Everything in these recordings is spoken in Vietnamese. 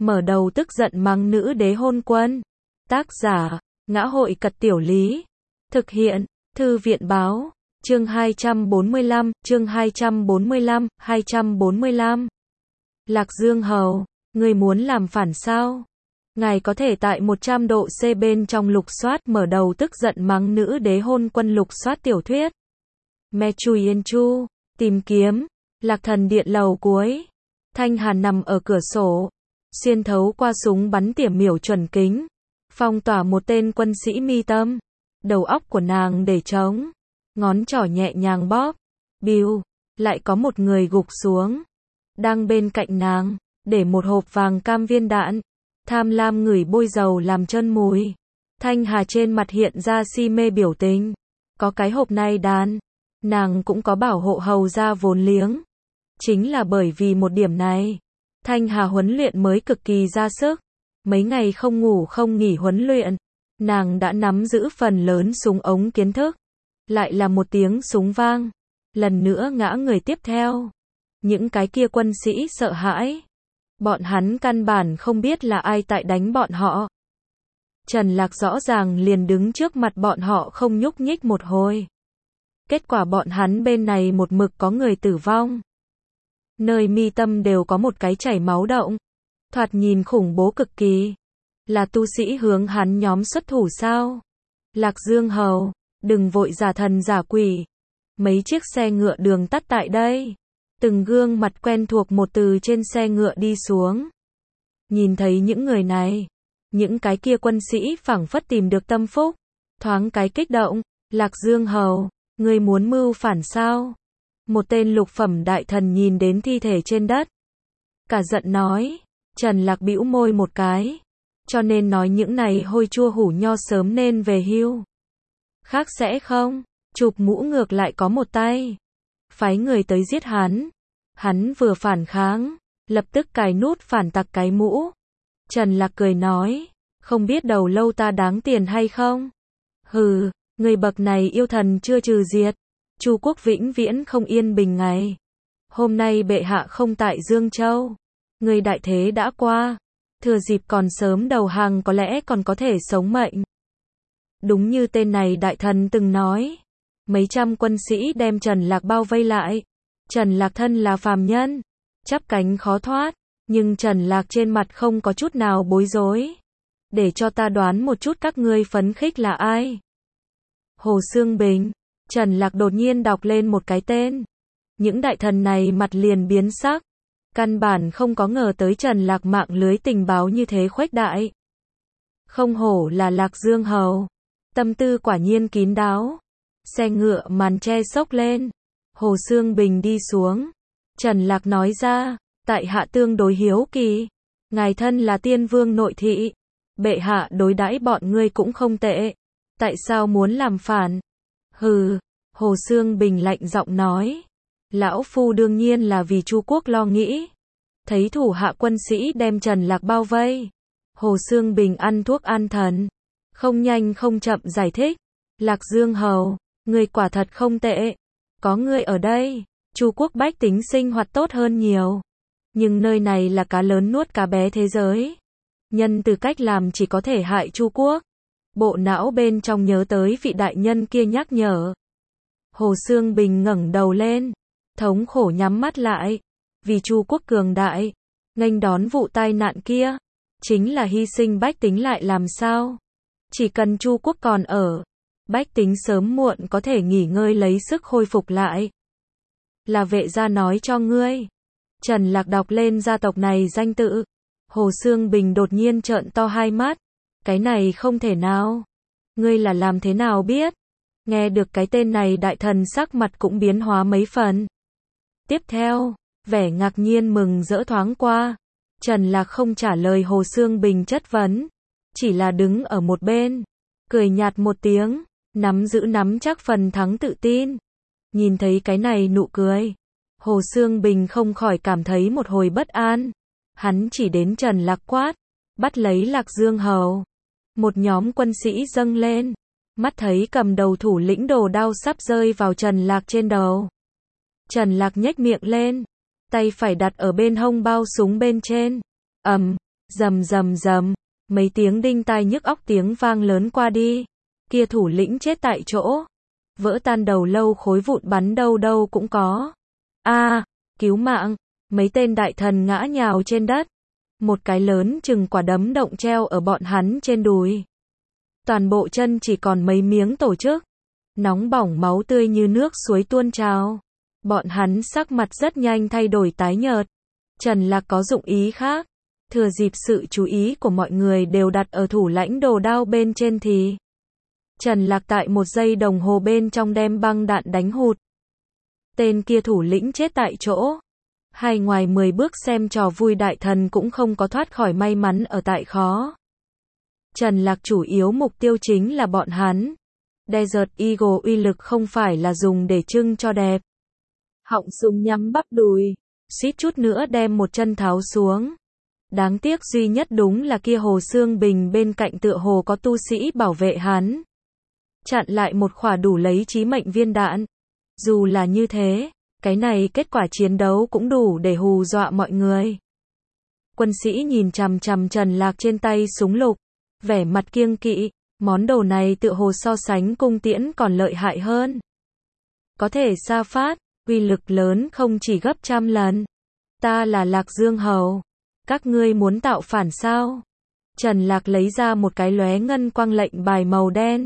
mở đầu tức giận mắng nữ đế hôn quân. Tác giả, Ngã hội Cật Tiểu Lý. Thực hiện, Thư viện báo. Chương 245, chương 245. Lạc Dương Hầu, người muốn làm phản sao? Ngài có thể tại 100 độ C bên trong lục soát mở đầu tức giận mắng nữ đế hôn quân lục soát tiểu thuyết. Me Chui Yên Chu, tìm kiếm, Lạc Thần Điện lầu cuối. Thanh Hàn nằm ở cửa sổ, xuyên thấu qua súng bắn tỉa miểu chuẩn kính, phong tỏa một tên quân sĩ mi tâm. Đầu óc của nàng để trống, ngón trỏ nhẹ nhàng bóp, biu, lại có một người gục xuống. Đang bên cạnh nàng, để một hộp vàng cam viên đạn. Tham lam ngửi bôi dầu làm chân mùi. Thanh Hà trên mặt hiện ra si mê biểu tình. Có cái hộp này đàn, nàng cũng có bảo hộ hầu ra vốn liếng. Chính là bởi vì một điểm này, Thanh Hà huấn luyện mới cực kỳ ra sức. Mấy ngày không ngủ không nghỉ huấn luyện, nàng đã nắm giữ phần lớn súng ống kiến thức. Lại là một tiếng súng vang, lần nữa ngã người tiếp theo. Những cái kia quân sĩ sợ hãi. Bọn hắn căn bản không biết là ai tại đánh bọn họ. Trần Lạc rõ ràng liền đứng trước mặt bọn họ không nhúc nhích một hồi. Kết quả bọn hắn bên này một mực có người tử vong. Nơi mi tâm đều có một cái chảy máu động. Thoạt nhìn khủng bố cực kỳ. Là tu sĩ hướng hắn nhóm xuất thủ sao? Lạc Dương Hầu, đừng vội giả thần giả quỷ. Mấy chiếc xe ngựa đường tắt tại đây. Từng gương mặt quen thuộc một từ trên xe ngựa đi xuống. Nhìn thấy những người này, những cái kia quân sĩ phảng phất tìm được tâm phúc. Thoáng cái kích động, Lạc Dương Hầu, ngươi muốn mưu phản sao? Một tên lục phẩm đại thần nhìn đến thi thể trên đất. Cả giận nói, Trần Lạc bĩu môi một cái. Cho nên nói những này hôi chua hủ nho sớm nên về hưu. Khác sẽ không, chụp mũ ngược lại có một tay. Phái người tới giết hắn. Hắn vừa phản kháng, lập tức cài nút phản tặc cái mũ. Trần Lạc cười nói, không biết đầu lâu ta đáng tiền hay không? Hừ, người bậc này yêu thần chưa trừ diệt. Chu quốc vĩnh viễn không yên bình ngày. Hôm nay bệ hạ không tại Dương Châu. Người đại thế đã qua. Thừa dịp còn sớm đầu hàng có lẽ còn có thể sống mệnh. Đúng như tên này đại thần từng nói. Mấy trăm quân sĩ đem Trần Lạc bao vây lại. Trần Lạc thân là phàm nhân, chắp cánh khó thoát, nhưng Trần Lạc trên mặt không có chút nào bối rối. Để cho ta đoán một chút các ngươi phấn khích là ai? Hồ Xương Bình. Trần Lạc đột nhiên đọc lên một cái tên. Những đại thần này mặt liền biến sắc. Căn bản không có ngờ tới Trần Lạc mạng lưới tình báo như thế khuếch đại. Không hổ là Lạc Dương Hầu. Tâm tư quả nhiên kín đáo. Xe ngựa màn che xốc lên. Hồ Xương Bình đi xuống. Trần Lạc nói ra, tại hạ tương đối hiếu kỳ. Ngài thân là tiên vương nội thị. Bệ hạ đối đãi bọn ngươi cũng không tệ. Tại sao muốn làm phản? Hừ, Hồ Xương Bình lạnh giọng nói. Lão phu đương nhiên là vì Chu quốc lo nghĩ. Thấy thủ hạ quân sĩ đem Trần Lạc bao vây. Hồ Xương Bình ăn thuốc an thần. Không nhanh không chậm giải thích. Lạc Dương Hầu, ngươi quả thật không tệ. Có ngươi ở đây, Chu quốc bách tính sinh hoạt tốt hơn nhiều. Nhưng nơi này là cá lớn nuốt cá bé thế giới. Nhân từ cách làm chỉ có thể hại Chu quốc. Bộ não bên trong nhớ tới vị đại nhân kia nhắc nhở. Hồ Xương Bình ngẩng đầu lên, thống khổ nhắm mắt lại. Vì Chu quốc cường đại, nghênh đón vụ tai nạn kia, chính là hy sinh bách tính lại làm sao? Chỉ cần Chu quốc còn ở, bách tính sớm muộn có thể nghỉ ngơi lấy sức khôi phục lại. Là vệ gia nói cho ngươi. Trần Lạc đọc lên gia tộc này danh tự. Hồ Xương Bình đột nhiên trợn to hai mắt. Cái này không thể nào. Ngươi là làm thế nào biết? Nghe được cái tên này đại thần sắc mặt cũng biến hóa mấy phần. Tiếp theo, vẻ ngạc nhiên mừng rỡ thoáng qua. Trần Lạc không trả lời Hồ Xương Bình chất vấn. Chỉ là đứng ở một bên. Cười nhạt một tiếng. Nắm chắc phần thắng tự tin. Nhìn thấy cái này nụ cười. Hồ Xương Bình không khỏi cảm thấy một hồi bất an. Hắn chỉ đến Trần Lạc quát. Bắt lấy Lạc Dương Hầu. Một nhóm quân sĩ dâng lên. Mắt thấy cầm đầu thủ lĩnh đồ đao sắp rơi vào Trần Lạc trên đầu. Trần Lạc nhếch miệng lên. Tay phải đặt ở bên hông bao súng bên trên. Rầm rầm rầm, mấy tiếng đinh tai nhức óc tiếng vang lớn qua đi. Kia thủ lĩnh chết tại chỗ. Vỡ tan đầu lâu khối vụn bắn đâu đâu cũng có. Cứu mạng, mấy tên đại thần ngã nhào trên đất. Một cái lớn chừng quả đấm động treo ở bọn hắn trên đùi. Toàn bộ chân chỉ còn mấy miếng tổ chức. Nóng bỏng máu tươi như nước suối tuôn trào. Bọn hắn sắc mặt rất nhanh thay đổi tái nhợt. Trần Lạc có dụng ý khác. Thừa dịp sự chú ý của mọi người đều đặt ở thủ lãnh đồ đao bên trên thì Trần Lạc tại 1 giây đồng hồ bên trong đem băng đạn đánh hụt. Tên kia thủ lĩnh chết tại chỗ. Hay ngoài 10 bước xem trò vui đại thần cũng không có thoát khỏi may mắn ở tại khó. Trần Lạc chủ yếu mục tiêu chính là bọn hắn. Desert Eagle uy lực không phải là dùng để trưng cho đẹp. Họng súng nhắm bắp đùi, suýt chút nữa đem một chân tháo xuống. Đáng tiếc duy nhất đúng là kia Hồ Xương Bình bên cạnh tựa hồ có tu sĩ bảo vệ hắn. Chặn lại một khỏa đủ lấy chí mệnh viên đạn. Dù là như thế, cái này kết quả chiến đấu cũng đủ để hù dọa mọi người. Quân sĩ nhìn chằm chằm Trần Lạc trên tay súng lục, vẻ mặt kiêng kỵ, món đồ này tựa hồ so sánh cung tiễn còn lợi hại hơn. Có thể xa phát, uy lực lớn không chỉ gấp trăm lần. Ta là Lạc Dương Hầu. Các ngươi muốn tạo phản sao? Trần Lạc lấy ra một cái lóe ngân quang lệnh bài màu đen.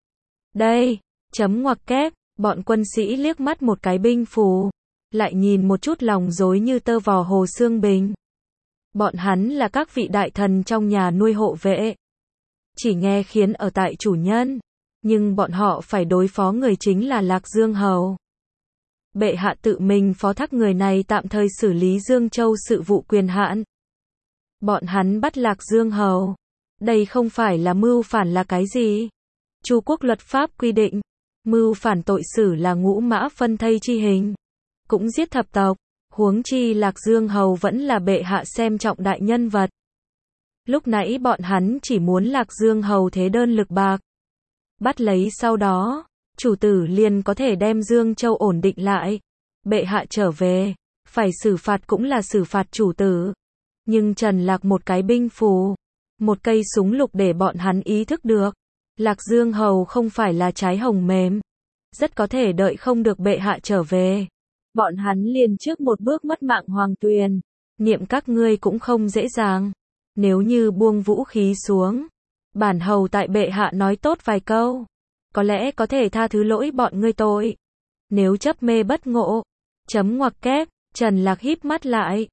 Đây, chấm ngoặc kép, bọn quân sĩ liếc mắt một cái binh phù, lại nhìn một chút lòng rối như tơ vò Hồ Xương Bình. Bọn hắn là các vị đại thần trong nhà nuôi hộ vệ. Chỉ nghe khiến ở tại chủ nhân, nhưng bọn họ phải đối phó người chính là Lạc Dương Hầu. Bệ hạ tự mình phó thác người này tạm thời xử lý Dương Châu sự vụ quyền hạn. Bọn hắn bắt Lạc Dương Hầu. Đây không phải là mưu phản là cái gì? Chu quốc luật pháp quy định, mưu phản tội xử là ngũ mã phân thây chi hình. Cũng giết thập tộc, huống chi Lạc Dương Hầu vẫn là bệ hạ xem trọng đại nhân vật. Lúc nãy bọn hắn chỉ muốn Lạc Dương Hầu thế đơn lực bạc. Bắt lấy sau đó, chủ tử liền có thể đem Dương Châu ổn định lại. Bệ hạ trở về, phải xử phạt cũng là xử phạt chủ tử. Nhưng Trần Lạc một cái binh phù, một cây súng lục để bọn hắn ý thức được. Lạc Dương Hầu không phải là trái hồng mềm. Rất có thể đợi không được bệ hạ trở về. Bọn hắn liền trước một bước mất mạng hoàng tuyền. Niệm các ngươi cũng không dễ dàng. Nếu như buông vũ khí xuống, bản hầu tại bệ hạ nói tốt vài câu, có lẽ có thể tha thứ lỗi bọn ngươi tội. Nếu chấp mê bất ngộ, chấm ngoặc kép, Trần Lạc híp mắt lại.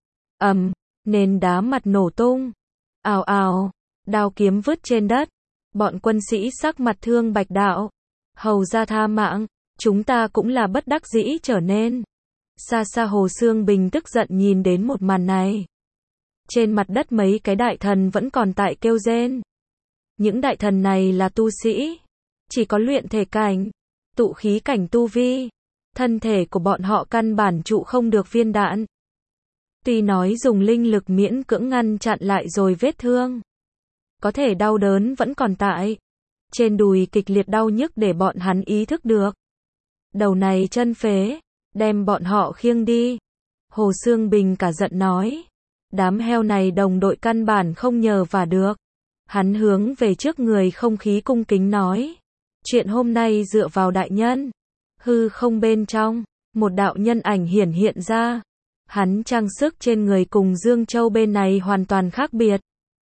Nền đá mặt nổ tung. Ào ào, đao kiếm vứt trên đất. Bọn quân sĩ sắc mặt thương bạch đạo. Hầu ra tha mạng, chúng ta cũng là bất đắc dĩ trở nên. Xa xa Hồ Xương Bình tức giận nhìn đến một màn này. Trên mặt đất mấy cái đại thần vẫn còn tại kêu rên. Những đại thần này là tu sĩ, chỉ có luyện thể cảnh, tụ khí cảnh tu vi. Thân thể của bọn họ căn bản trụ không được viên đạn. Tuy nói dùng linh lực miễn cưỡng ngăn chặn lại rồi vết thương, có thể đau đớn vẫn còn tại. Trên đùi kịch liệt đau nhức để bọn hắn ý thức được. Đầu này chân phế, đem bọn họ khiêng đi. Hồ Xương Bình cả giận nói. Đám heo này đồng đội căn bản không nhờ vả được. Hắn hướng về trước người không khí cung kính nói. Chuyện hôm nay dựa vào đại nhân. Hư không bên trong, một đạo nhân ảnh hiển hiện ra. Hắn trang sức trên người cùng Dương Châu bên này hoàn toàn khác biệt.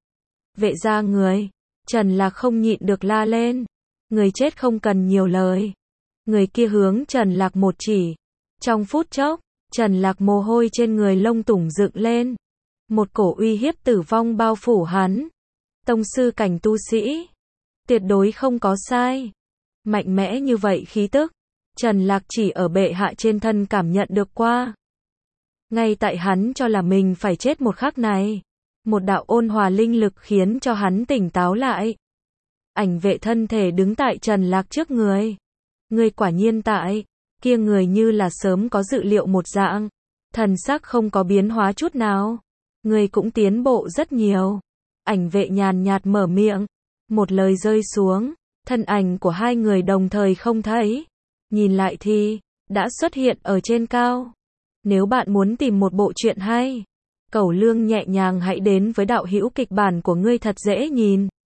Vệ gia người, Trần Lạc không nhịn được la lên. Người chết không cần nhiều lời. Người kia hướng Trần Lạc một chỉ. Trong phút chốc, Trần Lạc mồ hôi trên người lông tủng dựng lên. Một cổ uy hiếp tử vong bao phủ hắn. Tông sư cảnh tu sĩ. Tuyệt đối không có sai. Mạnh mẽ như vậy khí tức. Trần Lạc chỉ ở bệ hạ trên thân cảm nhận được qua. Ngay tại hắn cho là mình phải chết một khắc này. Một đạo ôn hòa linh lực khiến cho hắn tỉnh táo lại. Ảnh vệ thân thể đứng tại Trần Lạc trước người. Người quả nhiên tại. Kia người như là sớm có dự liệu một dạng. Thần sắc không có biến hóa chút nào. Người cũng tiến bộ rất nhiều. Ảnh vệ nhàn nhạt mở miệng. Một lời rơi xuống. Thân ảnh của hai người đồng thời không thấy. Nhìn lại thì, đã xuất hiện ở trên cao. Nếu bạn muốn tìm một bộ truyện hay, Cẩu Lương nhẹ nhàng hãy đến với đạo hữu kịch bản của ngươi thật dễ nhìn.